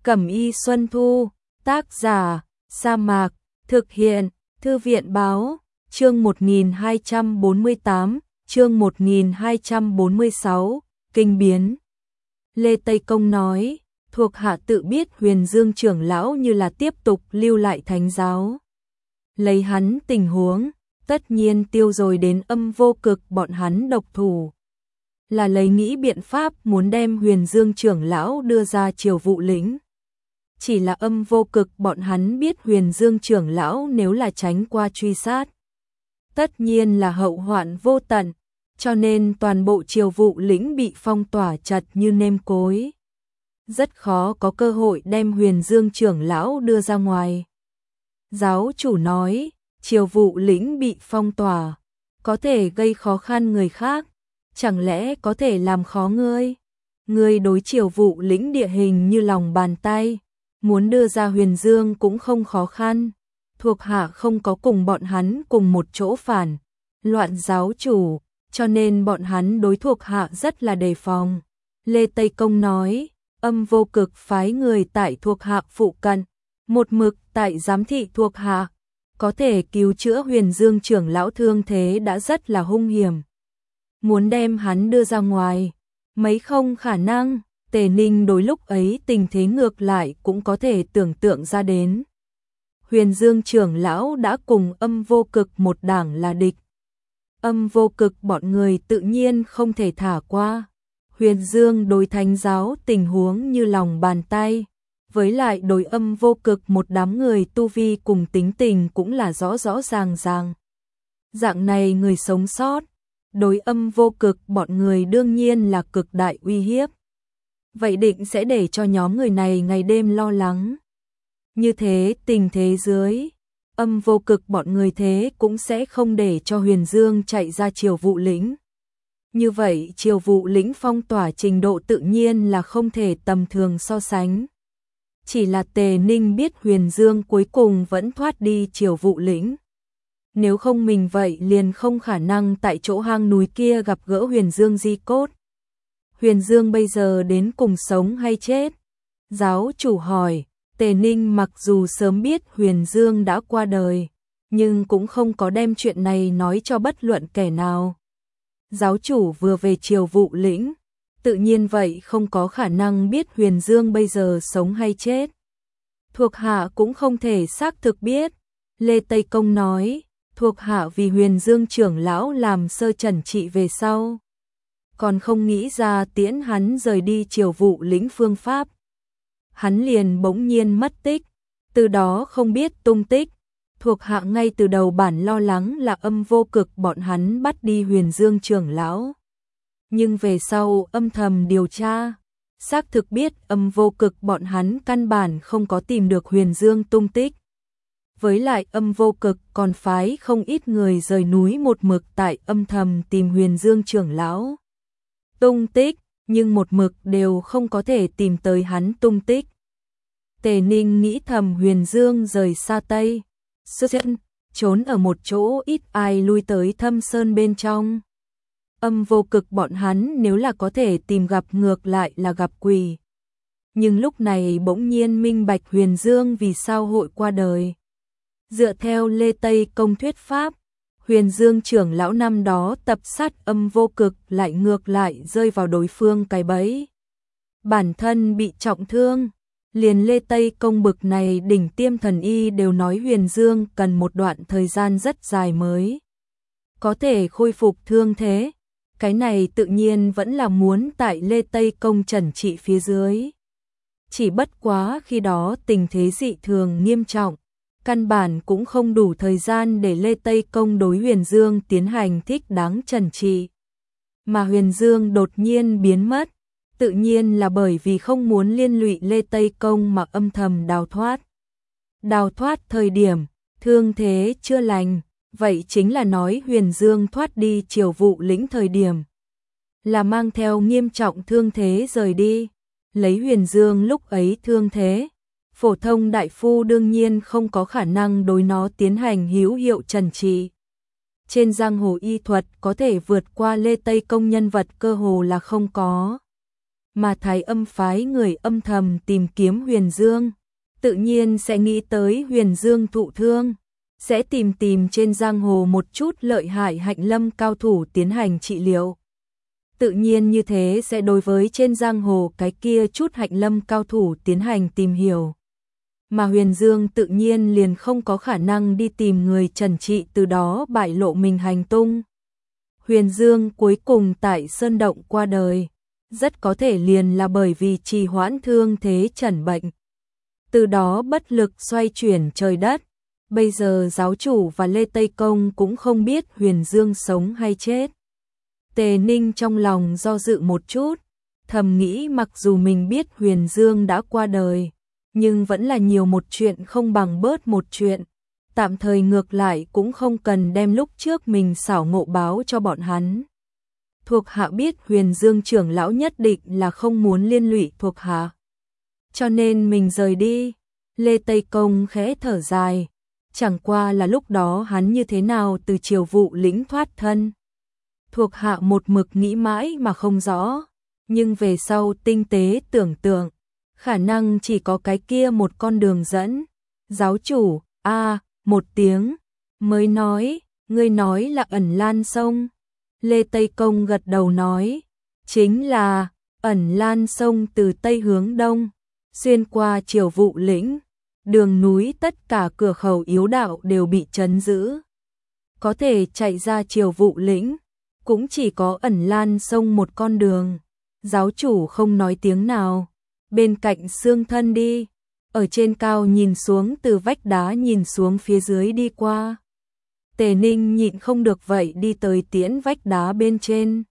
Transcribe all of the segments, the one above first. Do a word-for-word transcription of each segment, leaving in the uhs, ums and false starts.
Cẩm y Xuân Thu, tác giả, Sa Mạc, thực hiện, Thư viện báo, chương một nghìn hai trăm bốn mươi tám, chương một nghìn hai trăm bốn mươi sáu, kinh biến. Lê Tây Công nói, thuộc hạ tự biết Huyền Dương trưởng lão như là tiếp tục lưu lại thánh giáo. Lấy hắn tình huống, tất nhiên tiêu rồi đến Âm Vô Cực bọn hắn độc thủ. Là lấy nghĩ biện pháp muốn đem Huyền Dương trưởng lão đưa ra triều vụ lĩnh. Chỉ là Âm Vô Cực bọn hắn biết Huyền Dương trưởng lão nếu là tránh qua truy sát, tất nhiên là hậu hoạn vô tận, cho nên toàn bộ triều vụ lĩnh bị phong tỏa chặt như nêm cối. Rất khó có cơ hội đem Huyền Dương trưởng lão đưa ra ngoài. Giáo chủ nói, triều vụ lĩnh bị phong tỏa, có thể gây khó khăn người khác, chẳng lẽ có thể làm khó ngươi? Ngươi đối triều vụ lĩnh địa hình như lòng bàn tay, muốn đưa ra Huyền Dương cũng không khó khăn. Thuộc hạ không có cùng bọn hắn cùng một chỗ phản loạn giáo chủ, cho nên bọn hắn đối thuộc hạ rất là đề phòng. Lê Tây Công nói, Âm Vô Cực phái người tại thuộc hạ phụ cận, một mực tại giám thị thuộc hạ, có thể cứu chữa Huyền Dương trưởng lão thương thế đã rất là hung hiểm. Muốn đem hắn đưa ra ngoài, mấy không khả năng. Tề Ninh đối lúc ấy tình thế ngược lại cũng có thể tưởng tượng ra đến. Huyền Dương trưởng lão đã cùng Âm Vô Cực một đảng là địch. Âm Vô Cực bọn người tự nhiên không thể thả qua. Huyền Dương đối thánh giáo tình huống như lòng bàn tay, với lại đối Âm Vô Cực một đám người tu vi cùng tính tình cũng là rõ rõ ràng ràng. Dạng này người sống sót, đối Âm Vô Cực bọn người đương nhiên là cực đại uy hiếp. Vậy định sẽ để cho nhóm người này ngày đêm lo lắng. Như thế tình thế dưới, Âm Vô Cực bọn người thế cũng sẽ không để cho Huyền Dương chạy ra triều vụ lĩnh. Như vậy triều vụ lĩnh phong tỏa trình độ tự nhiên là không thể tầm thường so sánh. Chỉ là Tề Ninh biết Huyền Dương cuối cùng vẫn thoát đi triều vụ lĩnh. Nếu không mình vậy liền không khả năng tại chỗ hang núi kia gặp gỡ Huyền Dương di cốt. Huyền Dương bây giờ đến cùng sống hay chết? Giáo chủ hỏi. Tề Ninh mặc dù sớm biết Huyền Dương đã qua đời, nhưng cũng không có đem chuyện này nói cho bất luận kẻ nào. Giáo chủ vừa về triều vụ lĩnh, tự nhiên vậy không có khả năng biết Huyền Dương bây giờ sống hay chết. Thuộc hạ cũng không thể xác thực biết. Lê Tây Công nói, thuộc hạ vì Huyền Dương trưởng lão làm sơ trần trị về sau, còn không nghĩ ra tiễn hắn rời đi triều vụ lĩnh phương pháp. Hắn liền bỗng nhiên mất tích, từ đó không biết tung tích. Thuộc hạ ngay từ đầu bản lo lắng là Âm Vô Cực bọn hắn bắt đi Huyền Dương trưởng lão. Nhưng về sau âm thầm điều tra, xác thực biết Âm Vô Cực bọn hắn căn bản không có tìm được Huyền Dương tung tích. Với lại Âm Vô Cực còn phái không ít người rời núi một mực tại âm thầm tìm Huyền Dương trưởng lão tung tích, nhưng một mực đều không có thể tìm tới hắn tung tích. Tề Ninh nghĩ thầm Huyền Dương rời xa Tây Sơn, trốn ở một chỗ ít ai lui tới thâm sơn bên trong. Âm Vô Cực bọn hắn nếu là có thể tìm gặp ngược lại là gặp quỷ. Nhưng lúc này bỗng nhiên minh bạch Huyền Dương vì sao hội qua đời. Dựa theo Lê Tây Công thuyết pháp, Huyền Dương trưởng lão năm đó tập sát Âm Vô Cực lại ngược lại rơi vào đối phương cái bẫy. Bản thân bị trọng thương, liền Lê Tây Công bực này đỉnh tiêm thần y đều nói Huyền Dương cần một đoạn thời gian rất dài mới có thể khôi phục thương thế. Cái này tự nhiên vẫn là muốn tại Lê Tây Công trần trị phía dưới. Chỉ bất quá khi đó tình thế dị thường nghiêm trọng, căn bản cũng không đủ thời gian để Lê Tây Công đối Huyền Dương tiến hành thích đáng trần trị. Mà Huyền Dương đột nhiên biến mất, tự nhiên là bởi vì không muốn liên lụy Lê Tây Công mà âm thầm đào thoát. Đào thoát thời điểm, thương thế chưa lành, vậy chính là nói Huyền Dương thoát đi triều vụ lĩnh thời điểm, là mang theo nghiêm trọng thương thế rời đi. Lấy Huyền Dương lúc ấy thương thế, phổ thông đại phu đương nhiên không có khả năng đối nó tiến hành hữu hiệu trần trị. Trên giang hồ y thuật có thể vượt qua Lê Tây Công nhân vật cơ hồ là không có. mà Thái Âm phái người âm thầm tìm kiếm Huyền Dương, tự nhiên sẽ nghĩ tới Huyền Dương thụ thương, sẽ tìm tìm trên giang hồ một chút lợi hại hạnh lâm cao thủ tiến hành trị liệu. Tự nhiên như thế sẽ đối với trên giang hồ cái kia chút hạnh lâm cao thủ tiến hành tìm hiểu. Mà Huyền Dương tự nhiên liền không có khả năng đi tìm người trần trị, từ đó bại lộ mình hành tung. Huyền Dương cuối cùng tại Sơn Động qua đời, rất có thể liền là bởi vì trì hoãn thương thế trần bệnh. Từ đó bất lực xoay chuyển trời đất. Bây giờ giáo chủ và Lê Tây Công cũng không biết Huyền Dương sống hay chết. Tề Ninh trong lòng do dự một chút, thầm nghĩ mặc dù mình biết Huyền Dương đã qua đời, nhưng vẫn là nhiều một chuyện không bằng bớt một chuyện. Tạm thời ngược lại cũng không cần đem lúc trước mình xảo ngộ báo cho bọn hắn. Thuộc hạ biết Huyền Dương trưởng lão nhất định là không muốn liên lụy thuộc hạ, cho nên mình rời đi. Lê Tây Công khẽ thở dài, chẳng qua là lúc đó hắn như thế nào từ Triều Vụ lĩnh thoát thân. Thuộc hạ một mực nghĩ mãi mà không rõ, nhưng về sau tinh tế tưởng tượng, khả năng chỉ có cái kia một con đường dẫn. Giáo chủ, a à, một tiếng, mới nói, ngươi nói là ẩn lan sông. Lê Tây Công gật đầu nói, chính là, ẩn lan sông từ Tây hướng Đông, xuyên qua Triều Vụ lĩnh, đường núi tất cả cửa khẩu yếu đạo đều bị trấn giữ. Có thể chạy ra Triều Vụ lĩnh, cũng chỉ có ẩn lan sông một con đường. Giáo chủ không nói tiếng nào, bên cạnh xương thân đi, ở trên cao nhìn xuống, từ vách đá nhìn xuống phía dưới đi qua. Tề Ninh nhịn không được vậy đi tới tiễn vách đá bên trên.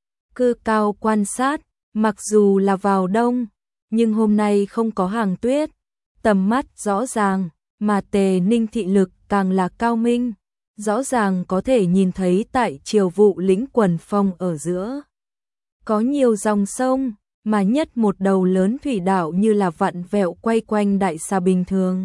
Cư cao quan sát, mặc dù là vào đông, nhưng hôm nay không có hàng tuyết, tầm mắt rõ ràng, mà Tề Ninh thị lực càng là cao minh, rõ ràng có thể nhìn thấy tại Triều Vụ lĩnh quần phong ở giữa. Có nhiều dòng sông, mà nhất một đầu lớn thủy đạo như là vặn vẹo quay quanh đại xà bình thường.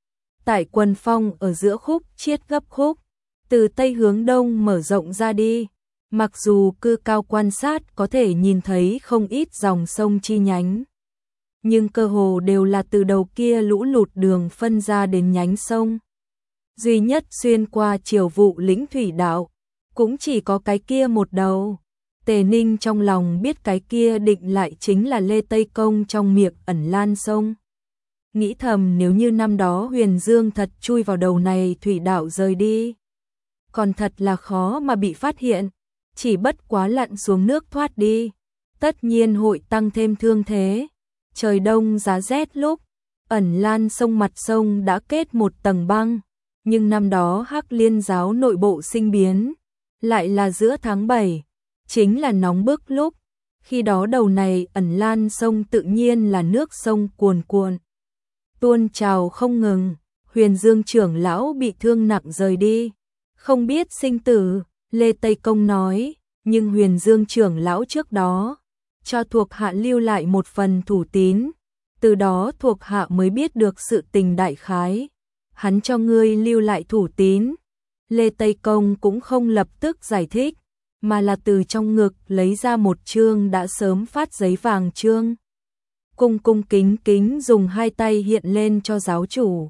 Tại quần phong ở giữa khúc chiết gấp khúc, từ Tây hướng Đông mở rộng ra đi, mặc dù cư cao quan sát có thể nhìn thấy không ít dòng sông chi nhánh, nhưng cơ hồ đều là từ đầu kia lũ lụt đường phân ra đến nhánh sông. Duy nhất xuyên qua Triều Vụ lĩnh thủy đạo, cũng chỉ có cái kia một đầu. Tề Ninh trong lòng biết cái kia định lại chính là Lê Tây Công trong miệng ẩn lan sông. Nghĩ thầm nếu như năm đó Huyền Dương thật chui vào đầu này thủy đạo rời đi, còn thật là khó mà bị phát hiện, chỉ bất quá lặn xuống nước thoát đi, tất nhiên hội tăng thêm thương thế. Trời đông giá rét lúc, ẩn lan sông mặt sông đã kết một tầng băng, nhưng năm đó Hắc Liên giáo nội bộ sinh biến, lại là giữa tháng bảy, chính là nóng bức lúc, khi đó đầu này ẩn lan sông tự nhiên là nước sông cuồn cuộn, tuôn trào không ngừng. Huyền Dương trưởng lão bị thương nặng rời đi, không biết sinh tử, Lê Tây Công nói, nhưng Huyền Dương trưởng lão trước đó cho thuộc hạ lưu lại một phần thủ tín, từ đó thuộc hạ mới biết được sự tình đại khái. Hắn cho ngươi lưu lại thủ tín. Lê Tây Công cũng không lập tức giải thích, mà là từ trong ngực lấy ra một chương đã sớm phát giấy vàng chương. Cung cung kính kính dùng hai tay hiện lên cho giáo chủ.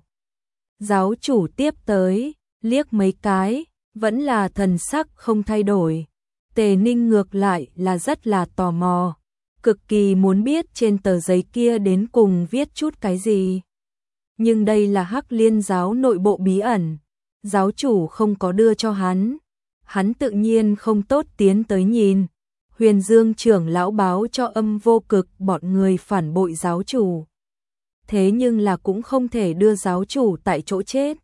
Giáo chủ tiếp tới, liếc mấy cái, vẫn là thần sắc không thay đổi. Tề Ninh ngược lại là rất là tò mò, cực kỳ muốn biết trên tờ giấy kia đến cùng viết chút cái gì. Nhưng đây là Hắc Liên giáo nội bộ bí ẩn, giáo chủ không có đưa cho hắn, hắn tự nhiên không tốt tiến tới nhìn. Huyền Dương trưởng lão báo cho Âm Vô Cực bọn người phản bội giáo chủ, thế nhưng là cũng không thể đưa giáo chủ tại chỗ chết.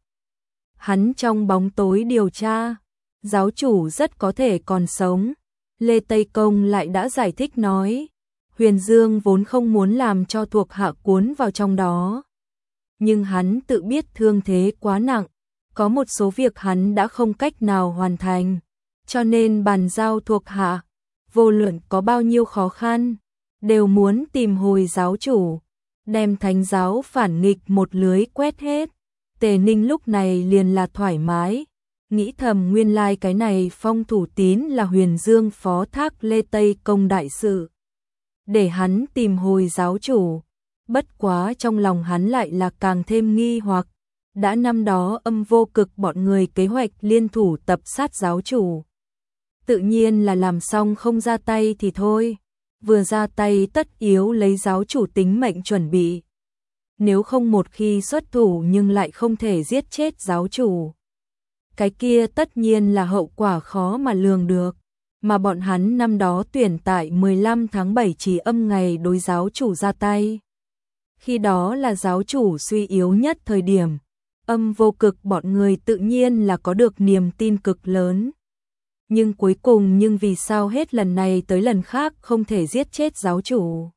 Hắn trong bóng tối điều tra, giáo chủ rất có thể còn sống. Lê Tây Công lại đã giải thích nói, Huyền Dương vốn không muốn làm cho thuộc hạ cuốn vào trong đó, nhưng hắn tự biết thương thế quá nặng, có một số việc hắn đã không cách nào hoàn thành, cho nên bàn giao thuộc hạ, vô luận có bao nhiêu khó khăn, đều muốn tìm hồi giáo chủ, đem thánh giáo phản nghịch một lưới quét hết. Tề Ninh lúc này liền là thoải mái, nghĩ thầm nguyên lai like cái này phong thủ tín là Huyền Dương phó thác Lê Tây Công đại sự. để hắn tìm hồi giáo chủ. Bất quá trong lòng hắn lại là càng thêm nghi hoặc, đã năm đó Âm Vô Cực bọn người kế hoạch liên thủ tập sát giáo chủ. Tự nhiên là làm xong không ra tay thì thôi, vừa ra tay tất yếu lấy giáo chủ tính mệnh chuẩn bị. Nếu không một khi xuất thủ nhưng lại không thể giết chết giáo chủ, cái kia tất nhiên là hậu quả khó mà lường được. Mà bọn hắn năm đó tuyển tại mười lăm tháng bảy chỉ âm ngày đối giáo chủ ra tay. Khi đó là giáo chủ suy yếu nhất thời điểm, Âm Vô Cực bọn người tự nhiên là có được niềm tin cực lớn. Nhưng cuối cùng nhưng vì sao hết lần này tới lần khác không thể giết chết giáo chủ?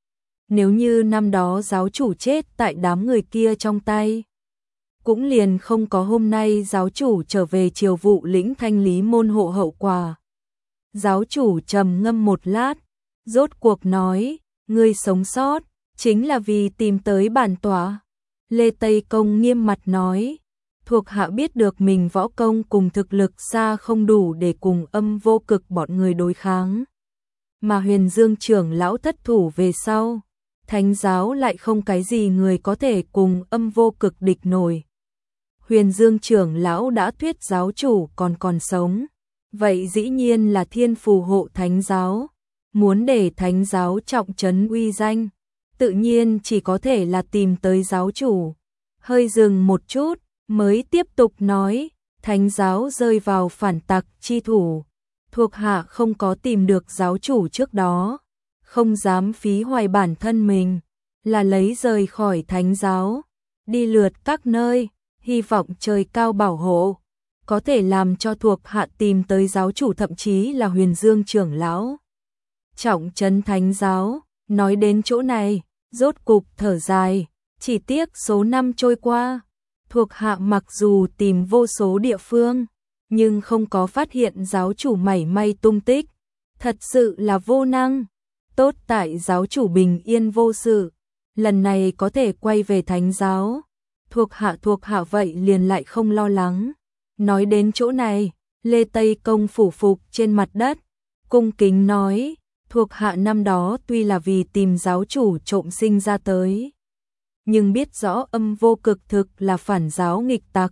Nếu như năm đó giáo chủ chết tại đám người kia trong tay, cũng liền không có hôm nay giáo chủ trở về triều vụ lĩnh thanh lý môn hộ hậu quả. Giáo chủ trầm ngâm một lát, rốt cuộc nói, ngươi sống sót, chính là vì tìm tới bản tọa. Lê Tây Công nghiêm mặt nói, thuộc hạ biết được mình võ công cùng thực lực xa không đủ để cùng Âm Vô Cực bọn người đối kháng. Mà Huyền Dương trưởng lão thất thủ về sau, Thánh giáo lại không cái gì người có thể cùng Âm Vô Cực địch nổi. Huyền Dương trưởng lão đã thuyết giáo chủ còn còn sống, vậy dĩ nhiên là thiên phù hộ thánh giáo, muốn để thánh giáo trọng trấn uy danh, tự nhiên chỉ có thể là tìm tới giáo chủ. Hơi dừng một chút, mới tiếp tục nói, thánh giáo rơi vào phản tặc chi thủ, thuộc hạ không có tìm được giáo chủ trước đó, không dám phí hoài bản thân mình, là lấy rời khỏi thánh giáo, đi lượt các nơi, hy vọng trời cao bảo hộ, có thể làm cho thuộc hạ tìm tới giáo chủ, thậm chí là Huyền Dương trưởng lão. Trọng trấn thánh giáo, nói đến chỗ này, rốt cục thở dài, chỉ tiếc số năm trôi qua, thuộc hạ mặc dù tìm vô số địa phương, nhưng không có phát hiện giáo chủ mảy may tung tích, thật sự là vô năng. Tốt tại giáo chủ bình yên vô sự, lần này có thể quay về thánh giáo, thuộc hạ thuộc hạ vậy liền lại không lo lắng. Nói đến chỗ này, Lê Tây Công phủ phục trên mặt đất, cung kính nói, thuộc hạ năm đó tuy là vì tìm giáo chủ trộm sinh ra tới, nhưng biết rõ Âm Vô Cực thực là phản giáo nghịch tặc,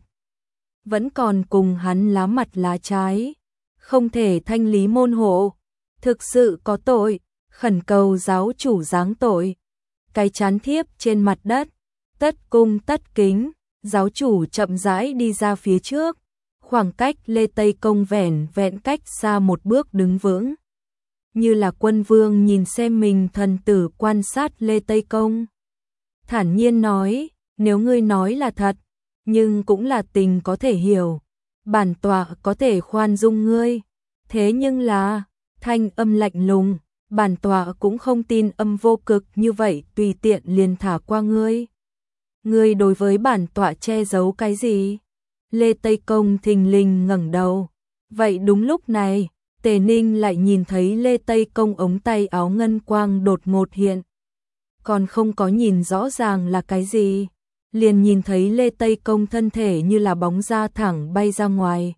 vẫn còn cùng hắn lá mặt lá trái, không thể thanh lý môn hộ, thực sự có tội, khẩn cầu giáo chủ giáng tội. Cái chán thiếp trên mặt đất, tất cung tất kính, giáo chủ chậm rãi đi ra phía trước, khoảng cách Lê Tây Công vẻn vẹn cách xa một bước đứng vững. Như là quân vương nhìn xem mình thần tử quan sát Lê Tây Công. Thản nhiên nói, nếu ngươi nói là thật, nhưng cũng là tình có thể hiểu, bản tọa có thể khoan dung ngươi, thế nhưng là, thanh âm lạnh lùng, bản tọa cũng không tin Âm Vô Cực như vậy tùy tiện liền thả qua ngươi. Ngươi đối với bản tọa che giấu cái gì? Lê Tây Công thình lình ngẩng đầu. Vậy đúng lúc này, Tề Ninh lại nhìn thấy Lê Tây Công ống tay áo ngân quang đột ngột hiện. Còn không có nhìn rõ ràng là cái gì, liền nhìn thấy Lê Tây Công thân thể như là bóng da thẳng bay ra ngoài.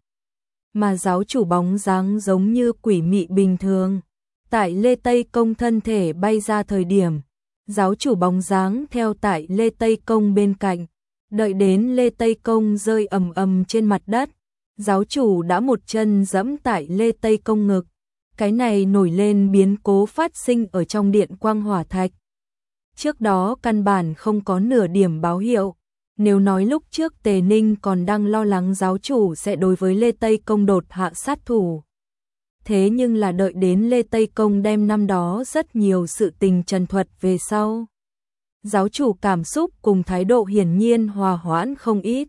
Mà giáo chủ bóng dáng giống như quỷ mị bình thường. Tại Lê Tây Công thân thể bay ra thời điểm, giáo chủ bóng dáng theo tại Lê Tây Công bên cạnh, đợi đến Lê Tây Công rơi ầm ầm trên mặt đất, giáo chủ đã một chân giẫm tại Lê Tây Công ngực. Cái này nổi lên biến cố phát sinh ở trong điện quang hỏa thạch. Trước đó căn bản không có nửa điểm báo hiệu. Nếu nói lúc trước Tề Ninh còn đang lo lắng giáo chủ sẽ đối với Lê Tây Công đột hạ sát thủ. Thế nhưng là đợi đến Lê Tây Công đem năm đó rất nhiều sự tình trần thuật về sau. Giáo chủ cảm xúc cùng thái độ hiển nhiên hòa hoãn không ít.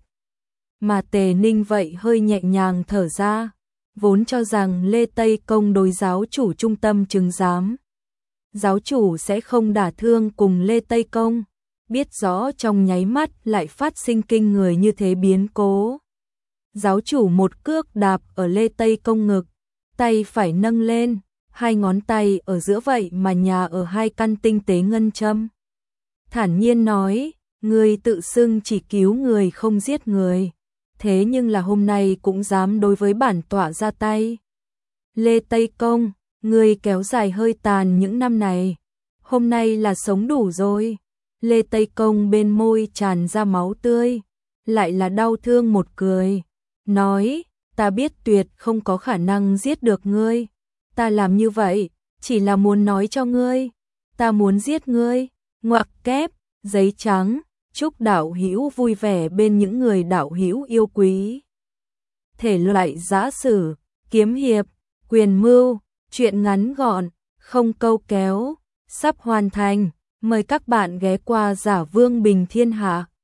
Mà Tề Ninh vậy hơi nhẹ nhàng thở ra, vốn cho rằng Lê Tây Công đối giáo chủ trung tâm chứng giám. Giáo chủ sẽ không đả thương cùng Lê Tây Công, biết rõ trong nháy mắt lại phát sinh kinh người như thế biến cố. Giáo chủ một cước đạp ở Lê Tây Công ngực, tay phải nâng lên, hai ngón tay ở giữa vậy mà nhà ở hai căn tinh tế ngân châm. Thản nhiên nói, ngươi tự xưng chỉ cứu người không giết người, thế nhưng là hôm nay cũng dám đối với bản tọa ra tay. Lê Tây Công, ngươi kéo dài hơi tàn những năm này, hôm nay là sống đủ rồi. Lê Tây Công bên môi tràn ra máu tươi, lại là đau thương một cười, nói, ta biết tuyệt không có khả năng giết được ngươi, ta làm như vậy, chỉ là muốn nói cho ngươi, ta muốn giết ngươi, ngoặc kép, giấy trắng, chúc đạo hữu vui vẻ bên những người đạo hữu yêu quý. Thể loại giã sử, kiếm hiệp, quyền mưu, truyện ngắn gọn, không câu kéo, sắp hoàn thành, mời các bạn ghé qua Giả Vương Bình Thiên Hạ.